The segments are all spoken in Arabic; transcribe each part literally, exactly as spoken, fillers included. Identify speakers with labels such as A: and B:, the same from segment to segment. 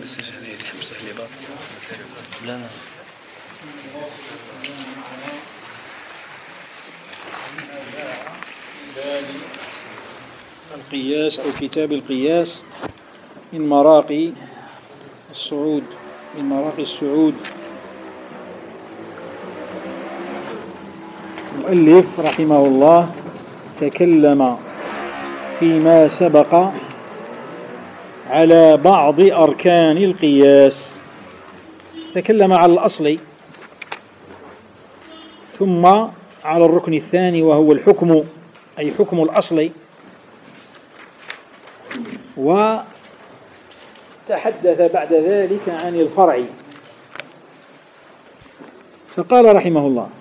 A: لا القياس أو كتاب القياس من مراقي الصعود من مراقي السعود. المؤلف رحمه الله تكلم فيما سبق على بعض أركان القياس، تكلم على الأصل ثم على الركن الثاني وهو الحكم، أي حكم الأصل، وتحدث بعد ذلك عن الفرع. فقال رحمه الله: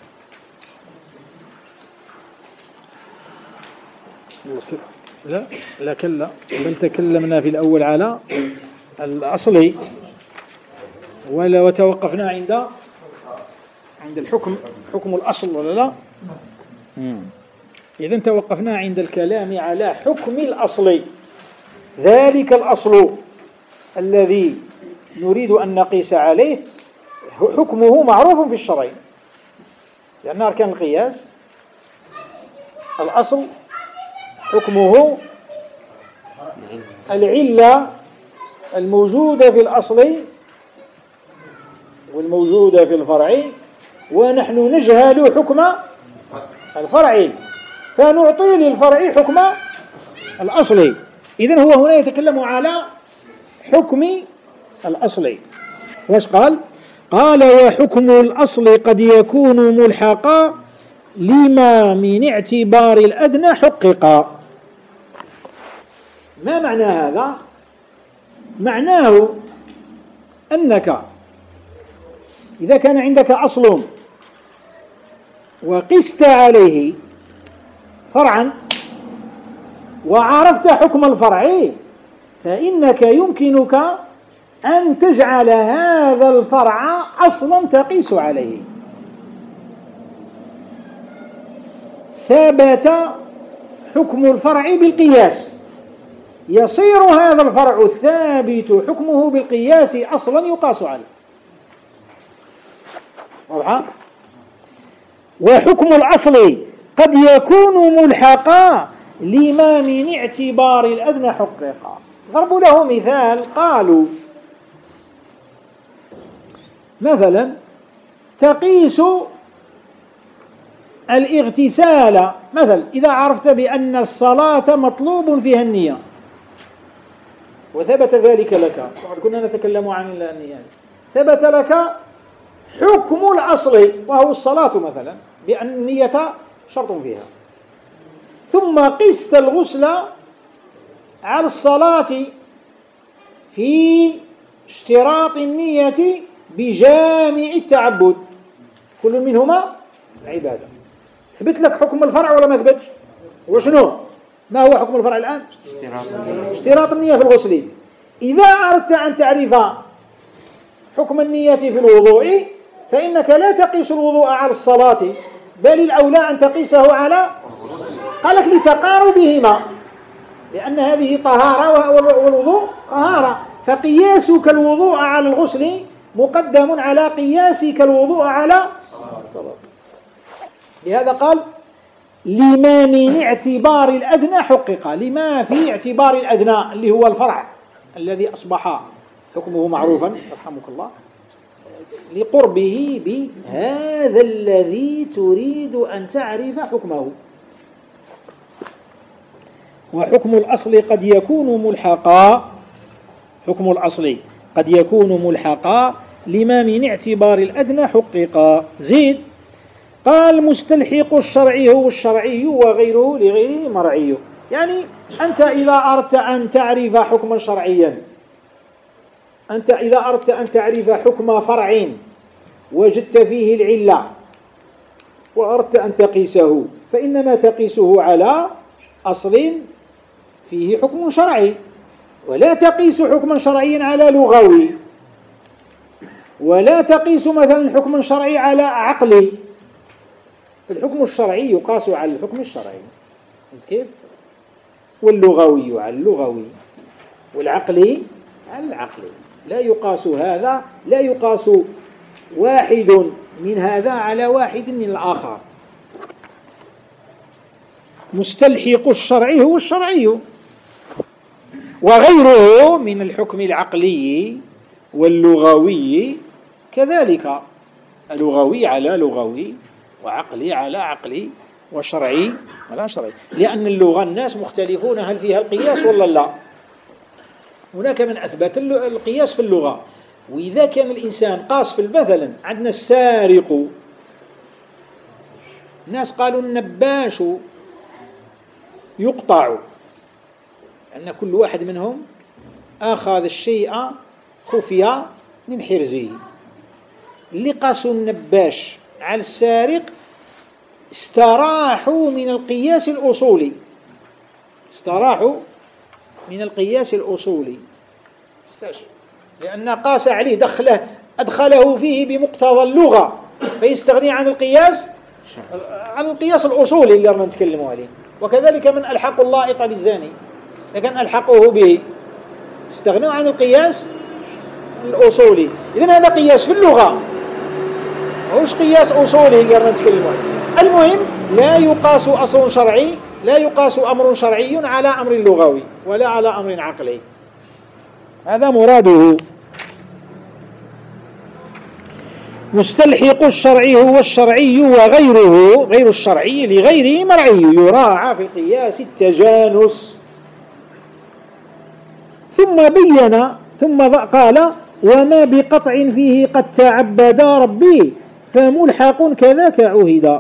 A: لا لا كلا بل تكلمنا في الأول على الأصل ولا وتوقفنا عند عند الحكم، حكم الأصل ولا لا؟ إذن توقفنا عند الكلام على حكم الأصل، ذلك الأصل الذي نريد أن نقيس عليه حكمه معروف في الشرع، لأن أركان القياس الأصل حكمه العلة الموجودة في الأصل والموجودة في الفرع، ونحن نجهل حكم الفرع فنعطي للفرع حكم الأصل. إذن هو هنا يتكلم على حكم الأصل. واش قال؟ قال: وحكم الأصل قد يكون ملحقا لما من اعتبار الأدنى حققا. ما معنى هذا؟ معناه أنك إذا كان عندك أصل وقست عليه فرعا وعرفت حكم الفرع، فإنك يمكنك أن تجعل هذا الفرع أصلا تقيس عليه. ثبت حكم الفرع بالقياس، يصير هذا الفرع الثابت حكمه بالقياس أصلا يقاس عليه. واضح؟ وحكم الأصل قد يكون ملحقا لما من اعتبار الأدنى حققا. ضربوا له مثال، قالوا مثلا تقيس الاغتسال، مثلا إذا عرفت بأن الصلاة مطلوب فيها النية وثبت ذلك لك، كنا نتكلم عن النية، ثبت لك حكم الأصل وهو الصلاة مثلا بأن النية شرط فيها، ثم قست الغسل على الصلاة في اشتراط النية بجامع التعبد، كل منهما عبادة. ثبت لك حكم الفرع ولا ما ثبتش؟ وشنو؟ ما هو حكم الفرع الآن؟ اشتراط النية في الغسل. إذا أردت أن تعرف حكم النية في الوضوء فإنك لا تقيس الوضوء على الصلاة، بل الأولى أن تقيسه على، قالك لتقاربهما، لأن هذه طهارة والوضوء طهارة، فقياسك الوضوء على الغسل مقدم على قياسك الوضوء على الصلاة. لهذا قال: لما من اعتبار الأدنى حقق، لما في اعتبار الأدنى اللي هو الفرع الذي أصبح حكمه معروفا رحمك الله، لقربه بهذا الذي تريد أن تعرف حكمه. وحكم الأصل قد يكون ملحقا، حكم الأصل قد يكون ملحقا لما من اعتبار الأدنى حققا. زيد قال: مستلحق الشرعي هو الشرعي وغيره لغيره مرعي. يعني أنت إذا أردت أن تعرف حكما شرعيا، أنت إذا أردت أن تعرف حكم فرع وجدت فيه العلة وأردت أن تقيسه، فإنما تقيسه على أصل فيه حكم شرعي، ولا تقيس حكما شرعيا على لغوي، ولا تقيس مثلا حكما شرعي على عقلي. الحكم الشرعي يقاس على الحكم الشرعي كيف؟ واللغوي على اللغوي، والعقلي على العقلي. لا يقاس هذا، لا يقاس واحد من هذا على واحد من الآخر. مستلحق الشرع هو الشرعي، وغيره من الحكم العقلي واللغوي كذلك، اللغوي على لغوي، وعقلي على عقلي، وشرعي على شرعي، لأن اللغة الناس مختلفون هل فيها القياس ولا لا. هناك من أثبت القياس في اللغة، وإذا كان الإنسان قاس في مثلا عندنا السارق، الناس قالوا النباش يقطع، أن كل واحد منهم أخذ الشيء خفية من حرزه. اللي قاسوا النباش على السارق استراحوا من القياس الأصولي، استراحوا من القياس الأصولي، لأن قاس عليه دخله أدخله فيه بمقتضى اللغة، فيستغني عن القياس عن القياس الأصولي اللي رنا نتكلموا عليه. وكذلك من ألحق اللائط بالزاني، لكن ألحقه به استغنوا عن القياس الأصولي. إذن هذا قياس في اللغة، ماهوش قياس أصولي اللي رنا نتكلموا عليه. المهم لا يقاس أصل شرعي، لا يقاس أمر شرعي على أمر لغوي ولا على أمر عقلي، هذا مراده. مستلحق الشرع هو الشرعي، وغيره غير الشرعي لغيره مرعي، يراعى في القياس التجانس. ثم بين ثم قال: وما بقطع فيه قد تعبد ربي فملحق كذاك عهدا.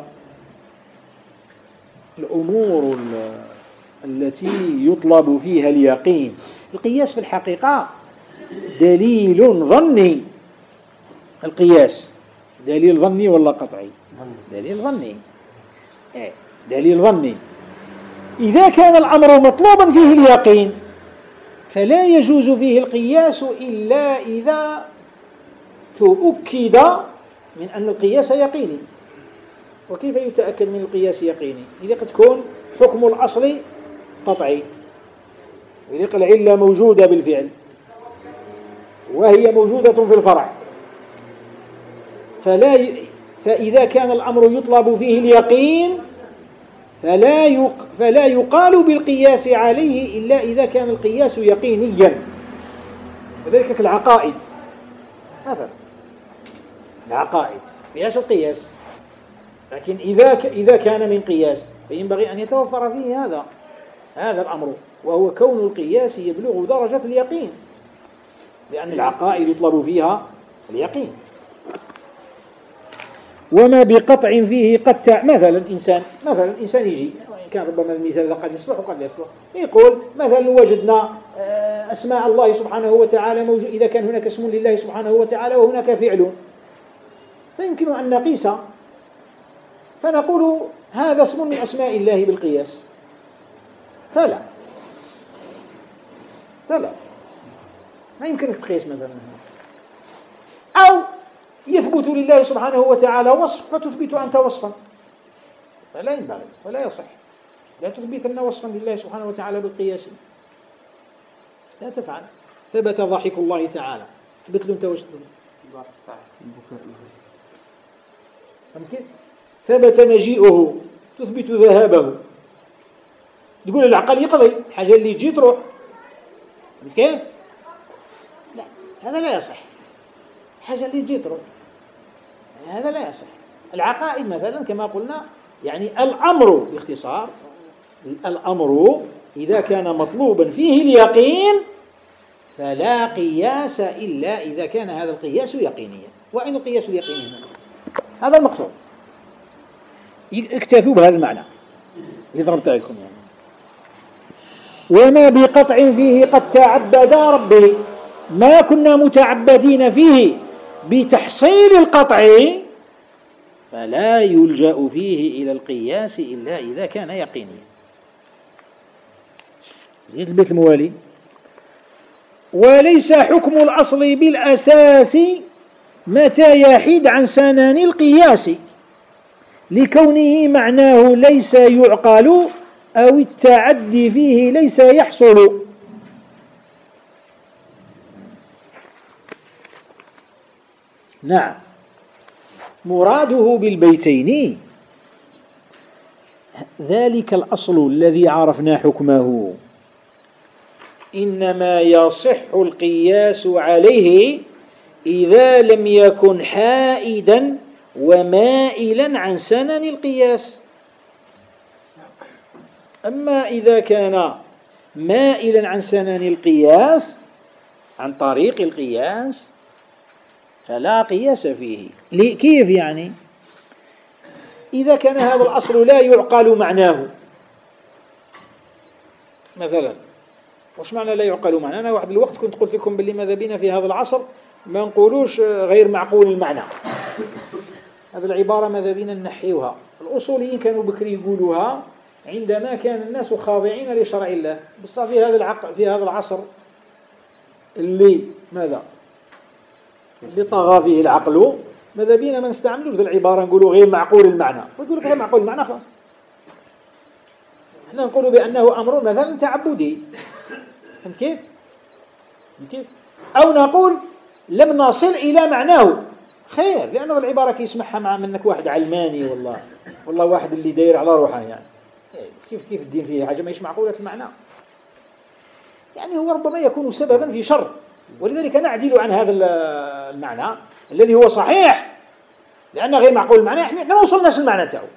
A: الأمور التي يطلب فيها اليقين، القياس في الحقيقة دليل ظني. القياس دليل ظني ولا قطعي؟ دليل ظني. دليل ظني. إذا كان الأمر مطلوبا فيه اليقين فلا يجوز فيه القياس إلا إذا تؤكد من أن القياس يقيني. وكيف يتأكد من القياس يقيني؟ إذا قد تكون حكم الأصل قطعي، إذا قد العلة موجودة بالفعل وهي موجودة في الفرع، فلا ي... فإذا كان الأمر يطلب فيه اليقين فلا يق... فلا يقال بالقياس عليه إلا إذا كان القياس يقينيا. وذلك في العقائد مثلا، العقائد قياس القياس، لكن إذا ك... إذا كان من قياس فينبغي أن يتوفر فيه هذا هذا الأمر، وهو كون القياس يبلغ درجة اليقين، لأن العقائد يطلب فيها اليقين. وما بقطع فيه قد تع... مثلا إنسان مثلا إنسان يجي، وإن كان ربما المثال قد يصلح وقد لا يصلح، يقول مثلا وجدنا أسماء الله سبحانه وتعالى موجود، إذا كان هناك اسم لله سبحانه وتعالى وهناك فعل، فيمكن أن نقيس فنقول هذا اسم من أسماء الله بالقياس، فلا فلا ما يمكنك تقيس مثلا. أو يثبت لله سبحانه وتعالى وصف فتثبت أنت وصفا، فلا ينبغي ولا يصح، لا تثبت أن وصفا لله سبحانه وتعالى بالقياس، لا تفعل. ثبت ضحك الله تعالى، ثبت له أنت وش فهمت؟ ثبت مجيئه، تثبت ذهابه، تقول العقل يقضي حاجة اللي تجي تروح، فهمت كيف؟ لا، هذا لا يصح. حاجة اللي تجي تروح هذا لا يصح. العقائد مثلا كما قلنا، يعني الأمر باختصار، الأمر إذا كان مطلوبا فيه اليقين فلا قياس إلا إذا كان هذا القياس يقينيا. وأين القياس اليقيني هنا؟ هذا المقصود. اكتفوا بهذا المعنى اللي ضربت لكم يعني. وما بقطع فيه قد تعبد ربي، ما كنا متعبدين فيه بتحصيل القطع فلا يلجأ فيه إلى القياس إلا إذا كان يقينيا. زيد البيت الموالي: وليس حكم الأصل بالأساس متى يحيد عن سنن القياس، لكونه معناه ليس يعقل أو التعدي فيه ليس يحصل. نعم، مراده بالبيتين ذلك الأصل الذي عرفنا حكمه، إنما يصح القياس عليه إذا لم يكن حائدا ومائلا عن سنن القياس. أما إذا كان مائلا عن سنن القياس عن طريق القياس فلا قياس فيه. كيف يعني؟ إذا كان هذا الأصل لا يعقل معناه، مثلا وش معنى لا يعقل معناه؟ أنا واحد الوقت كنت قلت لكم باللي ماذا بينا في هذا العصر ما نقولوش غير معقول المعنى، هذه العبارة ماذا بينا نحيوها. الأصوليين كانوا بكري يقولوها عندما كان الناس خاضعين لشرع الله، بس في هذا العقل في هذا العصر اللي ماذا اللي طغى فيه العقل ماذا بينا ما نستعملوش العبارة نقولوا غير معقول المعنى، ونقول غير معقول المعنى خلاص. احنا نقول بأنه أمر مثلا تعبدي، فهمت كيف؟ كيف؟ أو نقول لم نصل إلى معناه، خير، لأنه العبارة كي يسمعها مع منك واحد علماني والله والله واحد اللي داير على روحه، يعني كيف كيف الدين فيه حاجة ما يش معقولة المعنى، يعني هو ربما يكون سببا في شر، ولذلك نعدل عن هذا المعنى الذي هو صحيح، لأن غير معقول المعنى احنا ما وصلناش المعنى تاعه،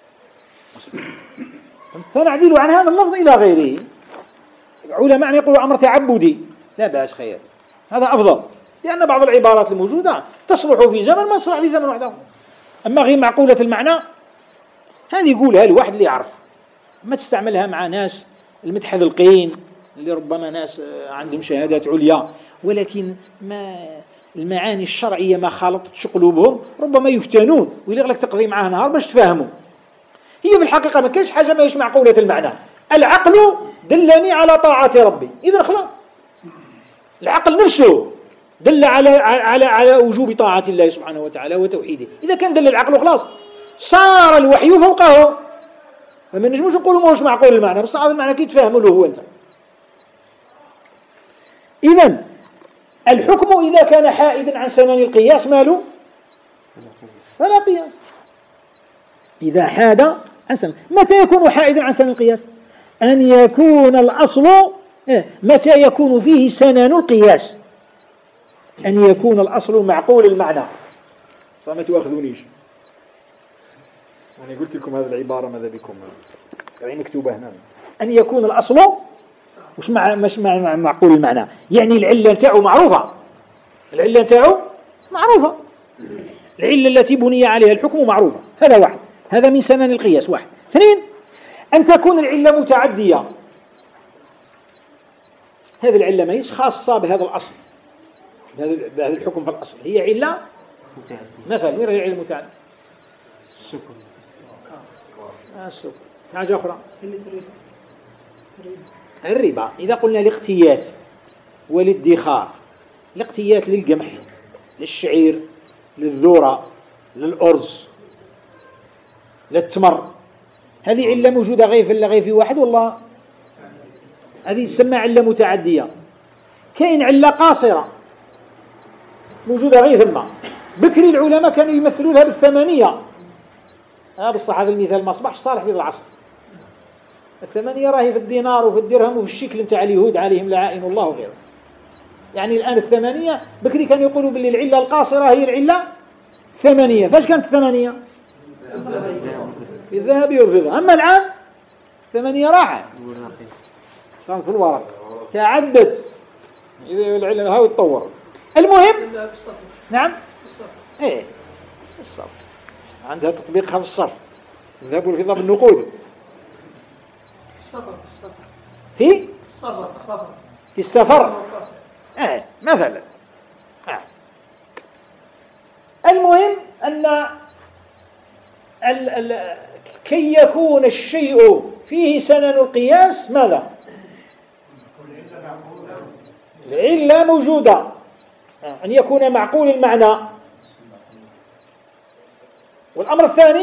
A: فنعدل عن هذا اللفظ إلى غيره. علماء يقولوا أمر تعبدي، لا بأس، خير، هذا أفضل، لأن بعض العبارات الموجودة تصلح في زمن ما تصلح في زمن وحده. أما غير معقولة المعنى هذه يقولها الواحد اللي يعرف، ما تستعملها مع ناس المتحذلقين اللي ربما ناس عندهم شهادات عليا ولكن ما المعاني الشرعية ما خالطتش قلوبهم، ربما يفتنون ويلي لك تقضي معاه نهار باش تفهموا. هي في الحقيقة ما كانش حاجة ما هيش معقولة المعنى، العقل دلني على طاعة ربي، إذا خلاص العقل نفسه دل على على على وجوب طاعة الله سبحانه وتعالى وتوحيده، إذا كان دل العقل خلاص صار الوحي فوقه، فما نجموش نقولوا ما هوش معقول المعنى، بس هذا المعنى كي تفهموا له هو أنت. إذن الحكم إذا كان حائدا عن سنن القياس ماله فلا قياس. إذا حاد عن سنن، متى يكون حائدا عن سنن القياس؟ أن يكون الأصل متى يكون فيه سنن القياس، أن يكون الأصل معقول المعنى. فما تؤاخذونيش أنا قلت لكم هذه العبارة ماذا بكم يعني مكتوبة هنا، أن يكون الأصل مش مع مش مع معقول المعنى، يعني العلة نتاعو معروفة، العلة نتاعو معروفة، العلة التي بني عليها الحكم معروفة، هذا واحد، هذا من سنن القياس واحد. اثنين، أن تكون العلة متعدية، هذه العلة ما هيش خاصة بهذا الأصل، بهذا الحكم في الأصل، هي علة مثلا غير هي علة متعدية. السكر السكر حاجة أخرى الربا. إذا قلنا الاقتيات والادخار، الاقتيات للقمح للشعير للذرة للأرز للتمر، هذه علة موجودة غير في غير في واحد والله، هذه تسمى علة متعدية. كاين علة قاصرة موجودة غير ثم، بكري العلماء كانوا يمثلوا لها بالثمانية، آه بصح هذا المثال ما أصبحش صالح في العصر. الثمانية راهي في الدينار وفي الدرهم وفي الشكل نتاع اليهود عليهم لعائن الله وغيره. يعني الآن الثمانية بكري كانوا يقولوا باللي العلة القاصرة هي العلة ثمانية. فاش كانت الثمانية؟ في الذهب والفضة. أما الآن الثمانية راحت صارت في الورق تعدت، إذا العلة هاو يتطور. المهم نعم إيه الصرف عندها تطبيقها في الصرف، الذهب والفضة بالنقود
B: السفر السفر
A: في
B: السفر السفر
A: في السفر آه مثلا آه. المهم أن ال ال كي يكون الشيء فيه سنن القياس ماذا؟ العلة موجودة، آه. أن يكون معقول المعنى. والأمر الثاني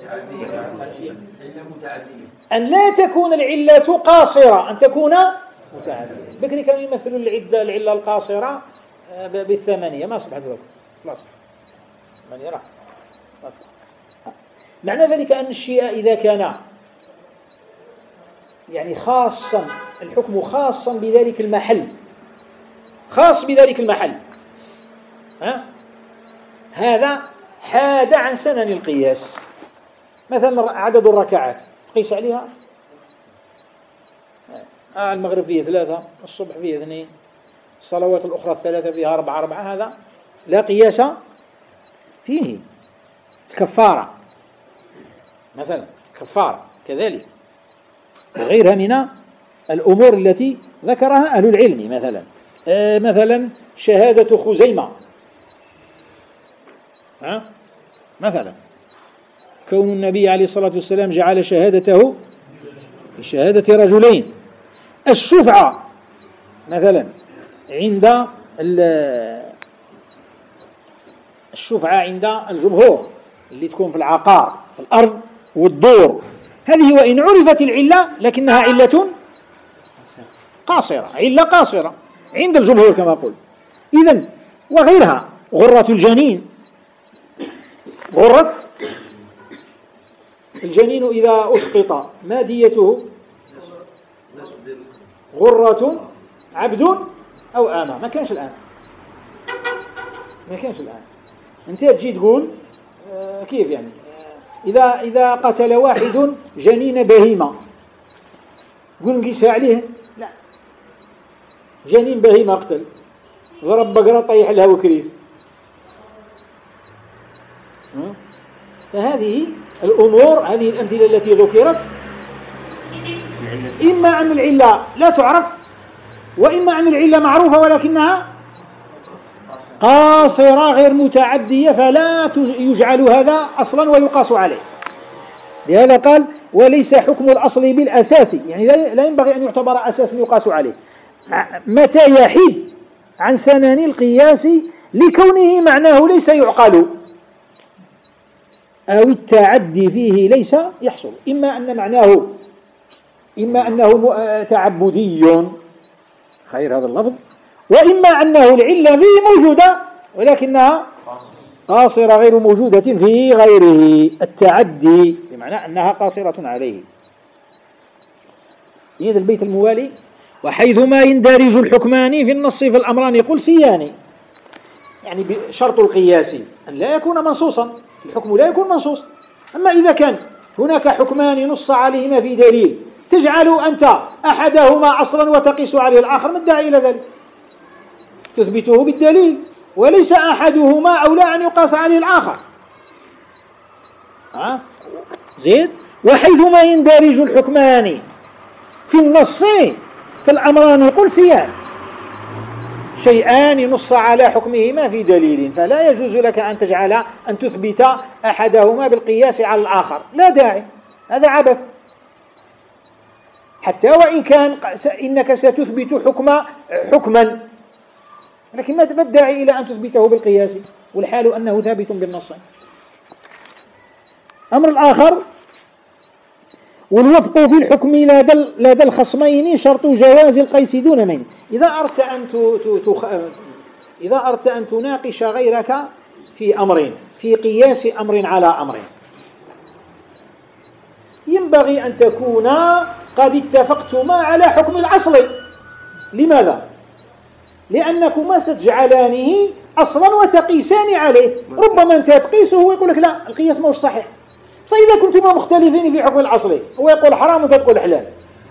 A: أن لا تكون العلة قاصرة، أن تكون متعدية. بكري كانوا يمثلوا العلة العلة القاصرة بالثمانية، ما أصبحت ذلك خلاص. من يرى. معنى ذلك أن الشيء إذا كان يعني خاصا الحكم خاصا بذلك المحل، خاص بذلك المحل، ها؟ هذا حاد عن سنن القياس. مثلا عدد الركعات تقيس عليها، آه المغرب فيه ثلاثة، الصبح فيه اثنين، الصلوات الأخرى الثلاثة فيها أربعة أربعة، هذا لا قياس فيه. الكفارة مثلا، كفارة كذلك، وغيرها من الأمور التي ذكرها أهل العلم. مثلا آه مثلا شهادة خزيمة، ها؟ مثلا كون النبي عليه الصلاة والسلام جعل شهادته بشهادة رجلين. الشفعة مثلا عند الشفعة عند الجمهور اللي تكون في العقار، في الأرض والدور، هذه وإن عرفت العلة لكنها علة قاصرة، علة قاصرة عند الجمهور كما قلت. إذن وغيرها، غرة الجنين، غرة الجنين إذا أسقط ما ديته؟ غرة عبد أو آمة. ما كانش الآن، ما كانش الآن. أنت تجي تقول آه كيف يعني آه إذا إذا قتل واحد جنين بهيمة قول نقيسها عليه؟ لا، جنين بهيمة قتل، ضرب بقرة طيح لها وكريف. فهذه الأمور، هذه الأمثلة التي ذكرت، إما أن العلة لا تعرف، وإما أن العلة معروفة ولكنها قاصرة غير متعدية، فلا يجعل هذا أصلا ويقاس عليه. لهذا قال وليس حكم الأصل بالأساس، يعني لا ينبغي أن يعتبر أساسا يقاس عليه. متى يحيد عن سنن القياس لكونه معناه ليس يعقل أو التعدي فيه ليس يحصل، إما أن معناه إما أنه تعبدي، خير هذا اللفظ، وإما أنه العلة فيه موجودة ولكنها قاصرة غير موجودة في غيره، التعدي بمعنى أنها قاصرة عليه. في هذا البيت الموالي وحيثما يندرج الحكمان في النص في الأمران قلسيان، يعني بشرط القياس أن لا يكون منصوصا، الحكم لا يكون منصوص. أما إذا كان هناك حكمان نص عليهما في دليل تجعل أنت أحدهما أصلا وتقيس عليه الآخر، ما الداعي إلى ذلك؟ تثبته بالدليل، وليس أحدهما أولى أن يقاس عليه الآخر. ها؟ زيد. وحيثما يندرج الحكمان في النص في الأمران قلسيان، شيئان نص على حكمهما في دليل، فلا يجوز لك أن تجعل أن تثبت أحدهما بالقياس على الآخر، لا داعي، هذا عبث. حتى وإن كان إنك ستثبت حكم حكما، لكن ما الداعي إلى أن تثبته بالقياس والحال أنه ثابت بالنص. أمر الآخر والوفق في الحكم لدى الخصمين شرط جواز القيس دون من. إذا أردت أن تخ... إذا أردت أن تناقش غيرك في أمر، في قياس أمر على أمر، ينبغي أن تكون قد اتفقتما على حكم الأصل. لماذا؟ لأنكما ستجعلانه أصلا وتقيسان عليه. ربما أنت تقيسه ويقول لك لا القياس مش صحيح، فإذا كنتما مختلفين في حكم الأصل، هو يقول حرام وأنت تقول حلال،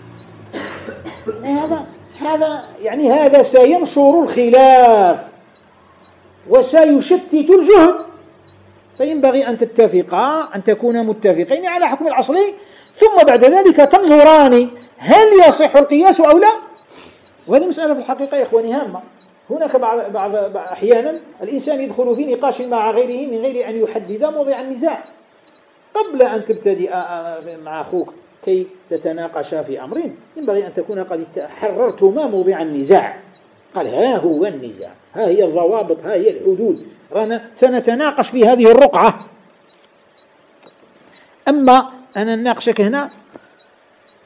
A: هذا هذا يعني هذا سينشر الخلاف وسيشتت الجهد. فينبغي أن تتفقا، أن تكونا متفقين على حكم الأصل، ثم بعد ذلك تنظران هل يصح القياس أو لا. وهذه مسألة في الحقيقة يا إخواني هامة. هناك بعض بعض أحيانا الإنسان يدخل في نقاش مع غيره من غير أن يحدد موضع النزاع. قبل أن تبتدئ مع أخوك كي تتناقشا في أمر، ينبغي أن تكون قد حررتما موضع النزاع. قال ها هو النزاع، ها هي الضوابط، ها هي الحدود، رانا سنتناقش في هذه الرقعة. أما أنا نناقشك هنا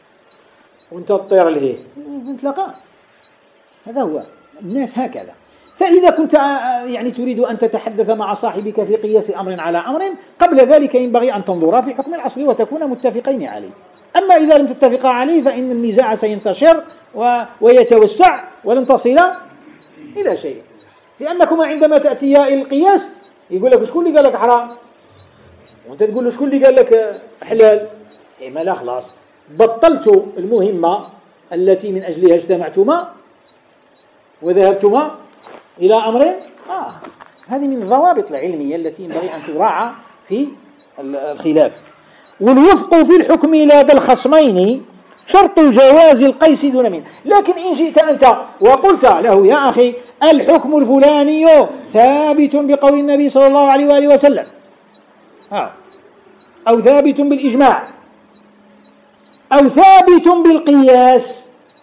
A: وانت تطير لهيه نتلقى، هذا هو الناس هكذا. فإذا كنت يعني تريد أن تتحدث مع صاحبك في قياس أمر على أمر قبل ذلك ينبغي أن تنظرا في حكم الأصل وتكون متفقين عليه. أما إذا لم تتفقا عليه فإن النزاع سينتشر ويتوسع ولن تصل إلى شيء، لأنكما عندما تأتيا إلى القياس يقول لك شكون اللي قال لك حرام وأنت تقول له شكون اللي قال لك حلال. إيه ما لا خلاص بطلت المهمة التي من أجلها اجتمعتما وذهبتما إلى أمر آه. هذه من الضوابط العلمية التي ينبغي أن تراعى في الخلاف. والوفق في الحكم لدى الخصمين شرط جواز القيس دون منه. لكن إن جئت أنت وقلت له يا أخي الحكم الفلاني ثابت بقول النبي صلى الله عليه وآله وسلم آه. أو ثابت بالإجماع أو ثابت بالقياس،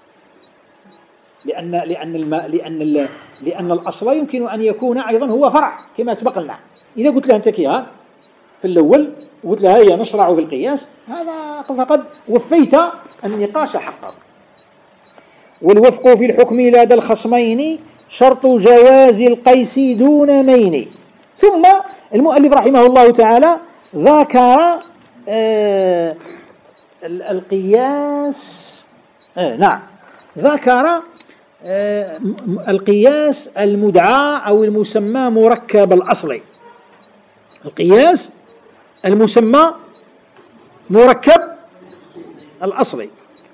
A: لأن لأن الماء لأن لأن الأصل يمكن أن يكون أيضا هو فرع كما سبق لنا. إذا قلت له أنت كيها في الأول وقلت له هيا نشرع في القياس هذا فقد وفيت النقاش حقه. والوفق في الحكم لدى الخصمين شرط جواز القيس دون مين. ثم المؤلف رحمه الله تعالى ذكر آه القياس آه نعم ذكر آه القياس المدعى أو المسمى مركب الأصل. القياس المسمى مركب الأصل.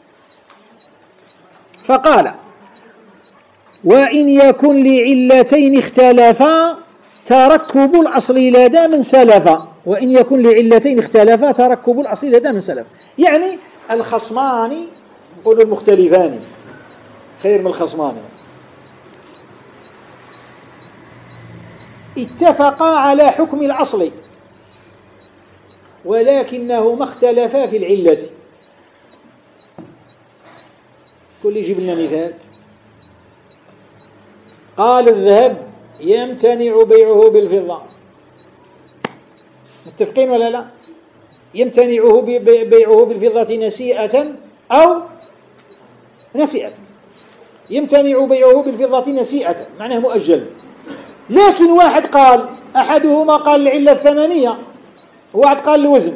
A: فقال وإن يكن لعلتين اختلفا تركب الأصل لدى من سلفا. وإن يكن لعلتين اختلفا تركب الأصل لدى من سلف. يعني الخصمان نقول المختلفان خير من الخصمان اتفقا على حكم الأصل ولكنهما اختلفا في العلة. كل يجيب لنا مثال. قال الذهب يمتنع بيعه بالفضة، متفقين ولا لا؟ يمتنعه بيعه بالفضة نسيئة أو نسيئة. يمتنع بيعه بالفضة نسيئة معناه مؤجل. لكن واحد قال أحدهما قال العلة الثمنية وواحد قال الوزن.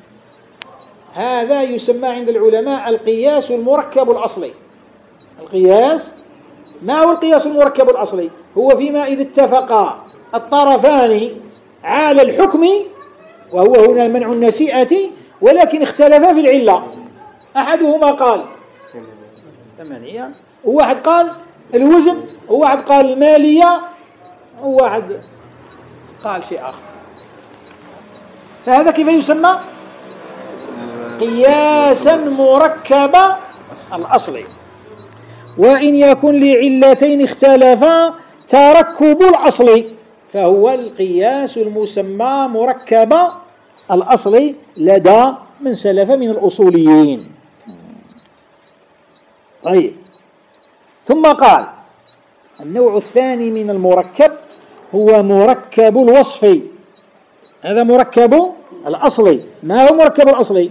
A: هذا يسمى عند العلماء القياس المركب الأصلي. القياس ما هو القياس المركب الأصلي؟ هو فيما إذا اتفق الطرفان على الحكم وهو هنا منع النسيئة ولكن اختلفا في العلة. أحدهما قال ثمانية وواحد قال الوزن وواحد قال المالية وواحد قال شيء آخر. فهذا كيف يسمى؟ قياسا مركب الأصل. وإن يكن لعلتين اختلفا تركب الأصل فهو القياس المسمى مركب الأصل لدى من سلف من الأصوليين. طيب ثم قال النوع الثاني من المركب هو مركب الوصف. هذا مركب الأصل. ما هو مركب الأصل؟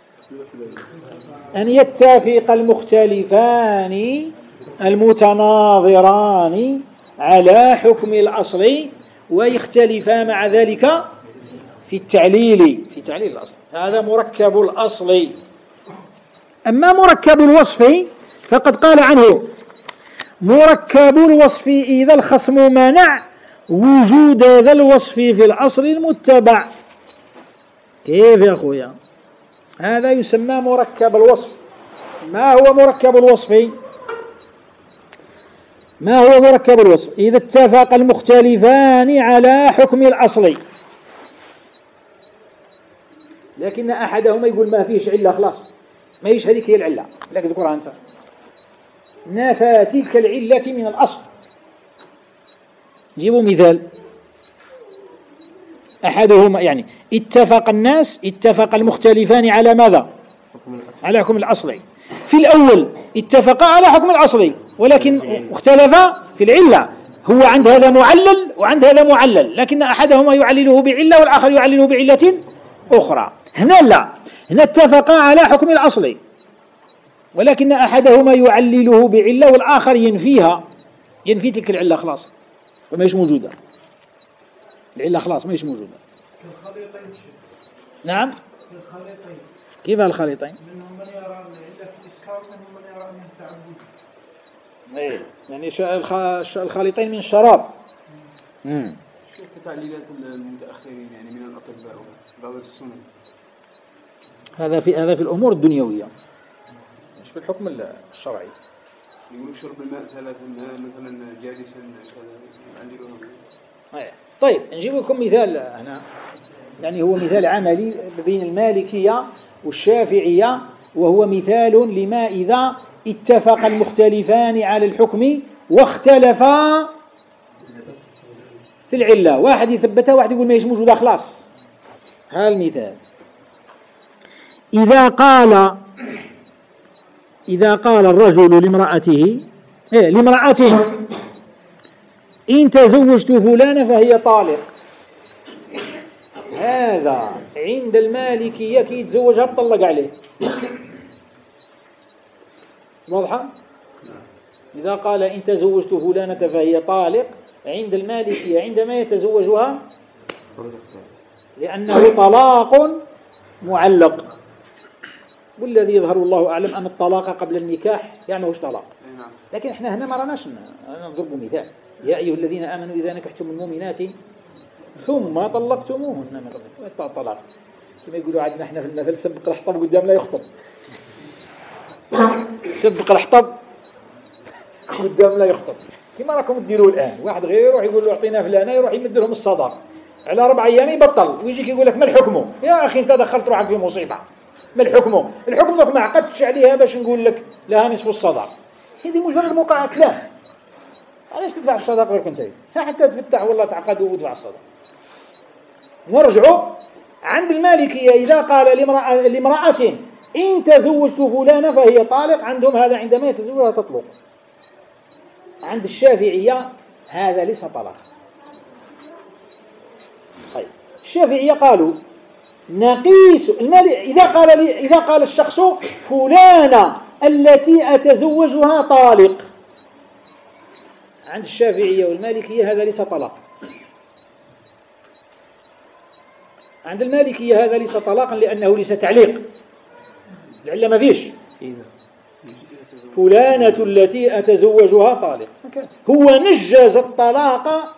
A: أن يتفق المختلفان المتناظران على حكم الأصل ويختلفا مع ذلك في التعليل في تعليل الأصل. هذا مركب الأصل. أما مركب الوصف فقد قال عنه مركب الوصف إذا الخصم منع وجود ذا الوصف في الأصل المتبع. كيف يا أخويا؟ هذا يسمى مركب الوصف. ما هو مركب الوصف؟ ما هو مركب الوصف؟ إذا اتفق المختلفان على حكم الأصل لكن أحدهما يقول ما فيش علة خلاص ما يش هذيك هي العلة لكن ذكرها أنت نفى تلك العلة من الأصل. جيبوا مثال. أحدهما يعني اتفق الناس اتفق المختلفان على ماذا؟ على حكم الأصل. في الأول اتفقا على حكم الأصل ولكن اختلفا في العلة. هو عند هذا معلل وعند هذا معلل لكن أحدهما يعلله بعلة والآخر يعلله بعلة أخرى. هنا لا، هنا اتفقا على حكم الأصل ولكن أحدهما يعلله بعلة والآخر ينفيها ينفي تلك العلة خلاص وماهيش موجودة، العلة خلاص ماهيش موجودة.
B: كالخليطين.
A: نعم.
B: كالخليطين.
A: كيف الخليطين؟
B: منهم من يرى العلة في الإسكار ومنهم من يرى أنها تعبد.
A: ايه يعني الخليطين من الشراب. امم
C: شوف تعليلات المتأخرين يعني من الأطباء بعض السنن.
A: هذا في هذا في الأمور الدنيوية مش في الحكم الشرعي.
C: يقولوا شرب الماء ثلاثا مثلا جالسا كذا.
A: طيب نجيب لكم مثال هنا، يعني هو مثال عملي بين المالكية والشافعية، وهو مثال لما إذا اتفق المختلفان على الحكم واختلفا في العلة، واحد يثبتها واحد يقول ما يش موجودة خلاص. هذا المثال: إذا قال إذا قال الرجل لامرأته إيه لامرأته إن تزوجت فلانة فهي طالق، هذا عند المالكية كي يتزوجها تطلق عليه. واضحة؟ إذا قال إن تزوجت فلانة فهي طالق، عند المالكية عندما يتزوجها لأنه طلاق معلق، والذي يظهر الله أعلم أن الطلاق قبل النكاح يعني مش طلاق. لكن احنا هنا ما رناش نضرب مثال: يا أيها الذين آمنوا إذا نكحتم المؤمنات ثم طلقتموهن من قبل الطلاق، كما يقولوا عندنا احنا في المثل: سبق الحطب قدام لا يخطب. سبق الحطب قدام لا يخطب، كما راكم تديروا الآن. واحد غير يروح يقول له اعطينا فلانة، يروح يمد لهم الصداق على أربع أيام يبطل، ويجيك يقول لك ما الحكم؟ يا أخي أنت دخلت روحك في مصيبة، ما الحكم؟ الحكم ذاك ما عقدتش عليها باش نقول لك لها نصف الصداق. هذه مجرد موقع كلام. علاش تدفع الصداق غير كنت حتى تفتح والله تعقد وتدفع الصداق. نرجعوا عند المالكية: إذا قال لامرأة, لامرأة إن تزوجت فلانة فهي طالق، عندهم هذا عندما يتزوجها تطلق. عند الشافعية هذا ليس طلاق. طيب الشافعية قالوا نقيس إذا قال لي إذا قال الشخص فلانة التي أتزوجها طالق، عند الشافعية والمالكية هذا ليس طلاق. عند المالكية هذا ليس طلاقا لأنه ليس تعليق، العلة ما فيش. فلانة التي أتزوجها طالق، هو نجز الطلاق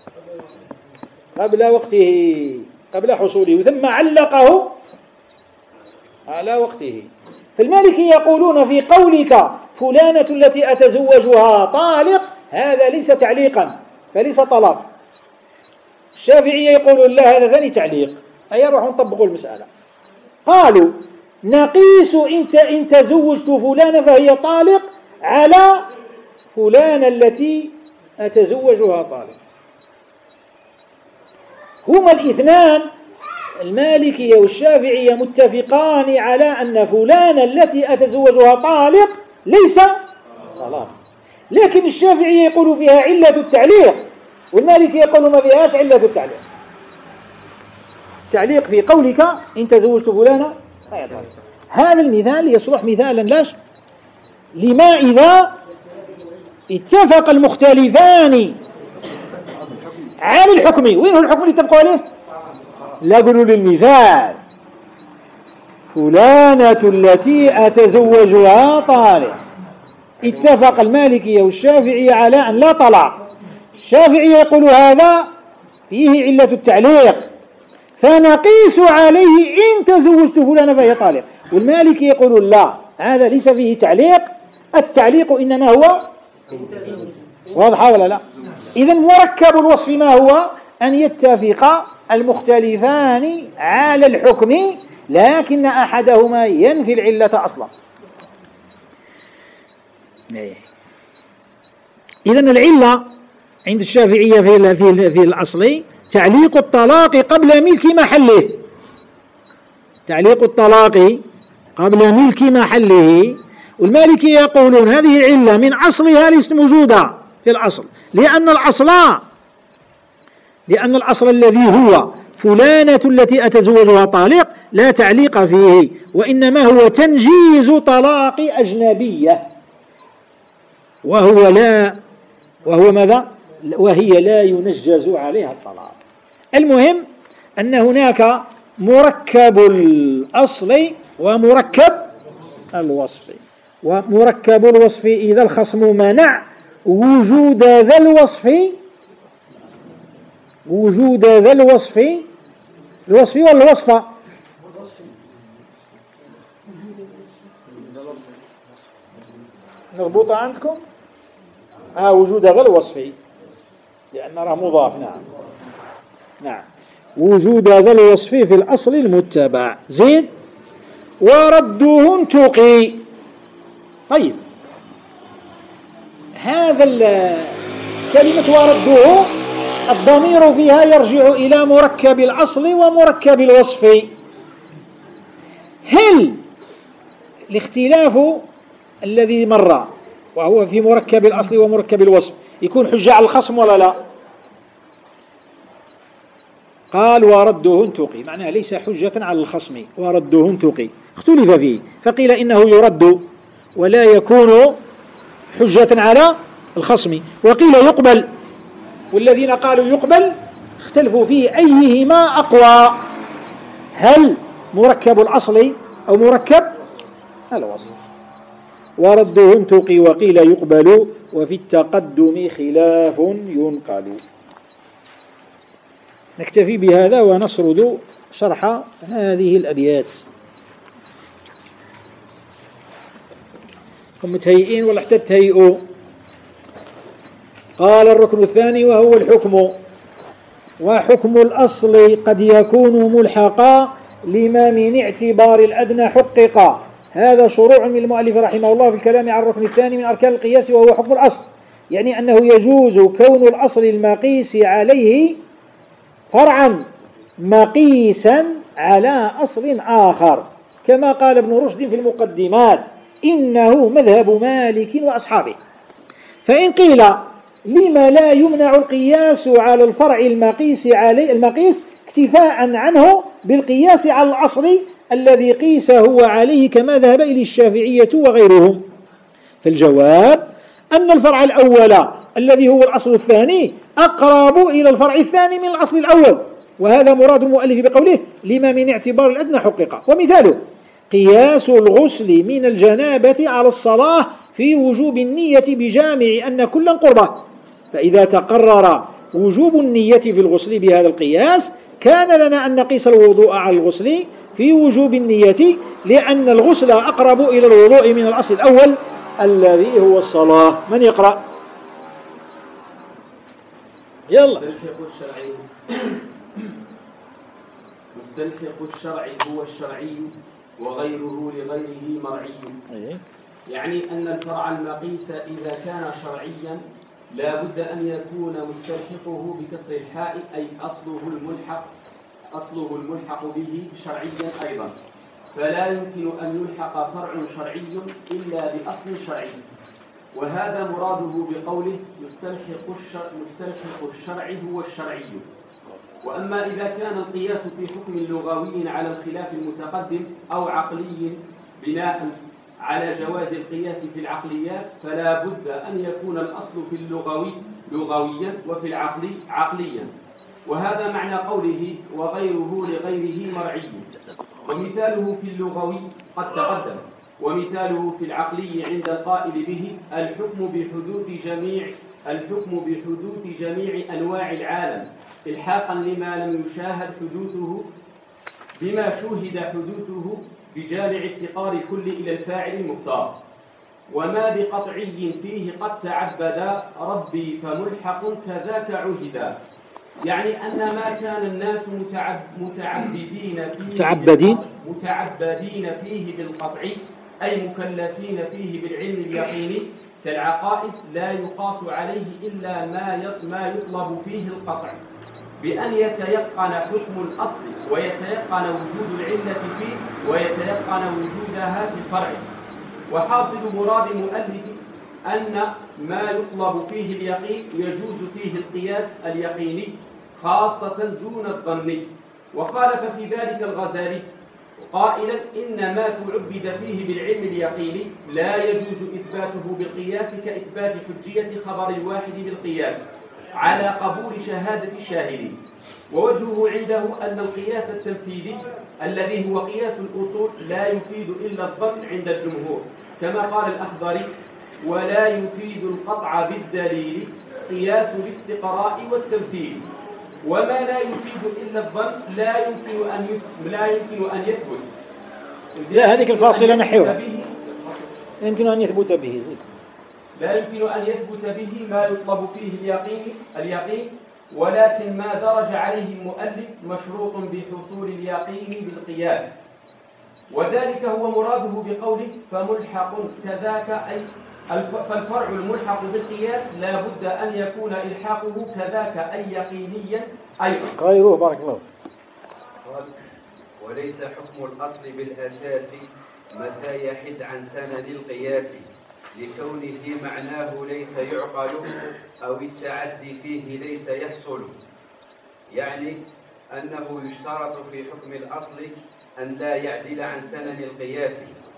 A: قبل وقته، قبل حصوله، ثم علقه على وقته. فالمالكي يقولون في قولك فلانة التي أتزوجها طالق هذا ليس تعليقا فليس طلاق. الشافعية يقولون لا، هذا ثاني تعليق، أي يروحون طبقوا المسألة. قالوا نقيس إن تزوجت فلانة فهي طالق على فلانة التي أتزوجها طالق. هما الاثنان المالكية والشافعية متفقان على أن فلانة التي أتزوجها طالق ليس طلاق، لكن الشافعية يقول فيها علة التعليق والمالكية يقول ما فيهاش علة التعليق. تعليق في قولك إن تزوجت فلانة فهي طالق. هذا المثال يصلح مثالا لاش لما إذا اتفق المختلفان عن الحكم. وين هو الحكم اللي اتفقوا عليه؟ لا قولوا للمثال فلانة التي أتزوجها طالق، اتفق المالكية والشافعية على أن لا طلاق. الشافعية يقول هذا فيه علة التعليق فنقيس عليه إن تزوجت فلانة فهي طالق، والمالكي يقول لا، هذا ليس فيه تعليق، التعليق إنما هو واضح ولا لا؟ إذن مركب الوصف ما هو؟ أن يتفق المختلفان على الحكم لكن أحدهما ينفي العلة أصلا. إذن العلة عند الشافعية في في في الأصل تعليق الطلاق قبل ملك محله، تعليق الطلاق قبل ملك محله. والمالكي يقولون هذه علة من أصلها ليست موجودة في الأصل، لأن الأصل لأن الأصل الذي هو فلانة التي أتزوجها طالق لا تعليق فيه، وإنما هو تنجيز طلاق أجنبية، وهو لا وهو ماذا؟ وهي لا ينجز عليها الطلاق. المهم أن هناك مركب الأصل ومركب الوصف، ومركب الوصف إذا الخصم منع وجود ذا الوصف وجود ذا الوصف الوصف ولا الوصف مربوطة عندكم آه وجود ذا الوصف لأن راه مضاف. نعم نعم وجود ذا الوصف في الأصل المتبع. زين وردوه انتقي. طيب هذا كلمة وردوه الضمير فيها يرجع إلى مركب الأصل ومركب الوصف. هل الاختلاف الذي مر وهو في مركب الأصل ومركب الوصف يكون حجة على الخصم ولا لا؟ قال وردوه انتقي، معناها ليس حجة على الخصم. وردوه انتقي اختلف فيه، فقيل إنه يرد ولا يكون حجة على الخصم، وقيل يقبل، والذين قالوا يقبل اختلفوا فيه أيهما أقوى، هل مركب الأصل أو مركب الوصف. وردوه انتقي وقيل يقبل وفي التقدم خلاف ينقل. نكتفي بهذا ونسرد شرح هذه الأبيات. كم متهيئين ولا حتى تهيئوا؟ قال الركن الثاني وهو الحكم. وحكم الأصل قد يكون ملحقا لما من اعتبار الأدنى حققا. هذا شروع من المؤلف رحمه الله في الكلام عن الركن الثاني من أركان القياس وهو حكم الأصل، يعني أنه يجوز كون الأصل المقيس عليه فرعا مقيسا على أصل آخر، كما قال ابن رشد في المقدمات إنه مذهب مالك وأصحابه. فإن قيل لما لا يمنع القياس على الفرع المقيس عليه المقيس اكتفاء عنه بالقياس على الأصل الذي قيس هو عليه كما ذهب إليه الشافعية وغيرهم؟ فالجواب أن الفرع الأول الذي هو الأصل الثاني أقرب إلى الفرع الثاني من الأصل الأول، وهذا مراد المؤلف بقوله لما من اعتبار الأدنى حقق. ومثاله قياس الغسل من الجنابة على الصلاة في وجوب النية بجامع أن كلا قربة، فإذا تقرر وجوب النية في الغسل بهذا القياس كان لنا أن نقيس الوضوء على الغسل في وجوب النية، لأن الغسل أقرب إلى الوضوء من الأصل الأول الذي هو الصلاة. من يقرأ؟ يلا.
D: مستلحق الشرعي مستلحق الشرع هو الشرعي وغيره لغيره مرعي. يعني أن الفرع المقيس إذا كان شرعيا لا بد أن يكون مستلحقه بكسر الحاء أي أصله الملحق أصله الملحق به شرعيا أيضا، فلا يمكن أن يلحق فرع شرعي إلا بأصل شرعي. وهذا مراده بقوله يستلحق الشرع, يستلحق الشرع هو الشرعي. وأما إذا كان القياس في حكم لغوي على الخلاف المتقدم أو عقلي بناء على جواز القياس في العقليات فلا بد أن يكون الأصل في اللغوي لغويا وفي العقل عقليا، وهذا معنى قوله وغيره لغيره مرعي. ومثاله في اللغوي قد تقدم، ومثاله في العقلي عند القائل به الحكم بحدوث جميع الحكم بحدوث جميع أنواع العالم إلحاقا لما لم يشاهد حدوثه بما شوهد حدوثه بجامع افتقار الكل إلى الفاعل المختار. وما بقطعي فيه قد تعبد ربي فملحق كذاك عهدا، يعني أن ما كان الناس متعب متعبدين فيه
A: متعبدين
D: متعبدين فيه بالقطع أي مكلفين فيه بالعلم اليقيني كالعقائد لا يقاس عليه إلا ما ما يطلب فيه القطع، بأن يتيقن حكم الأصل ويتيقن وجود العلة فيه ويتيقن وجودها في الفرع. وحاصل مراد المؤلف أن ما يطلب فيه اليقين يجوز فيه القياس اليقيني خاصة دون الظني. وخالف في ذلك الغزالي قائلا إن ما تعبد فيه بالعلم اليقيني لا يجوز إثباته بالقياس كإثبات حجية خبر الواحد بالقياس، على قبول شهادة الشاهدين. ووجهه عنده أن القياس التمثيلي الذي هو قياس الأصول لا يفيد إلا الظن عند الجمهور، كما قال الأخضري: ولا يفيد القطع بالدليل قياس الاستقراء والتمثيل. وما لا يفيد إلا الظن لا يمكن أن يثبت لا يمكن أن يثبت
A: لا هذيك الفاصلة نحوها يمكن أن يثبت به زيد.
D: لا يمكن أن يثبت به ما يطلب فيه اليقين اليقين ولكن ما درج عليه المؤلف مشروط بحصول اليقين بالقياس، وذلك هو مراده بقوله فملحق كذاك، أي فالفرع الملحق بالقياس لا بد أن يكون إلحاقه كذاك أي يقينيا أيضا.
A: غيره بارك الله.
E: وليس حكم الأصل بالأساس متى يحد عن سند القياس، لكونه معناه ليس يعقل أو التعدي فيه ليس يحصل. يعني أنه يشترط في حكم الأصل أن لا يعدل عن سند القياس.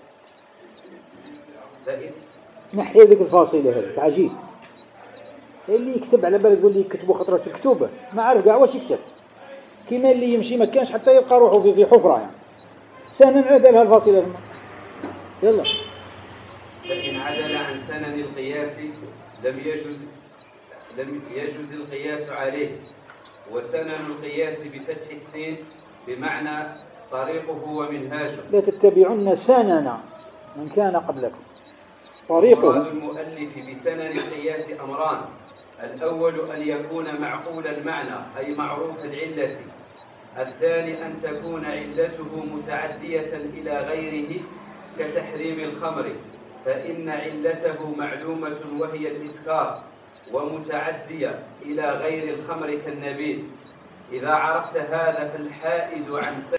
E: فإن
A: نحي ذيك الفاصلة هذه عجيب، اللي يكتب على بالك يقول لي يكتبوا خطرة الكتوبة ما عارف كاع واش يكتب، كيما اللي يمشي ما كانش حتى يلقى روحه في في حفرة يعني. سهل نعدلها الفاصلة ثم يلا.
E: فإن عدل عن سنن القياس لم يجوز لم يجوز القياس عليه. وسنن القياس بفتح السين بمعنى طريقه ومنهاجه.
A: لا تتبعن سنن من كان قبلكم طريقه.
E: مراد المؤلف بسنن القياس أمران: الأول أن يكون معقول المعنى أي معروف العلة، الثاني أن تكون علته متعدية إلى غيره كتحريم الخمر، فإن علته معلومة وهي الإسكار، ومتعدية إلى غير الخمر كالنبيذ. إذا عرفت هذا فالحائد عن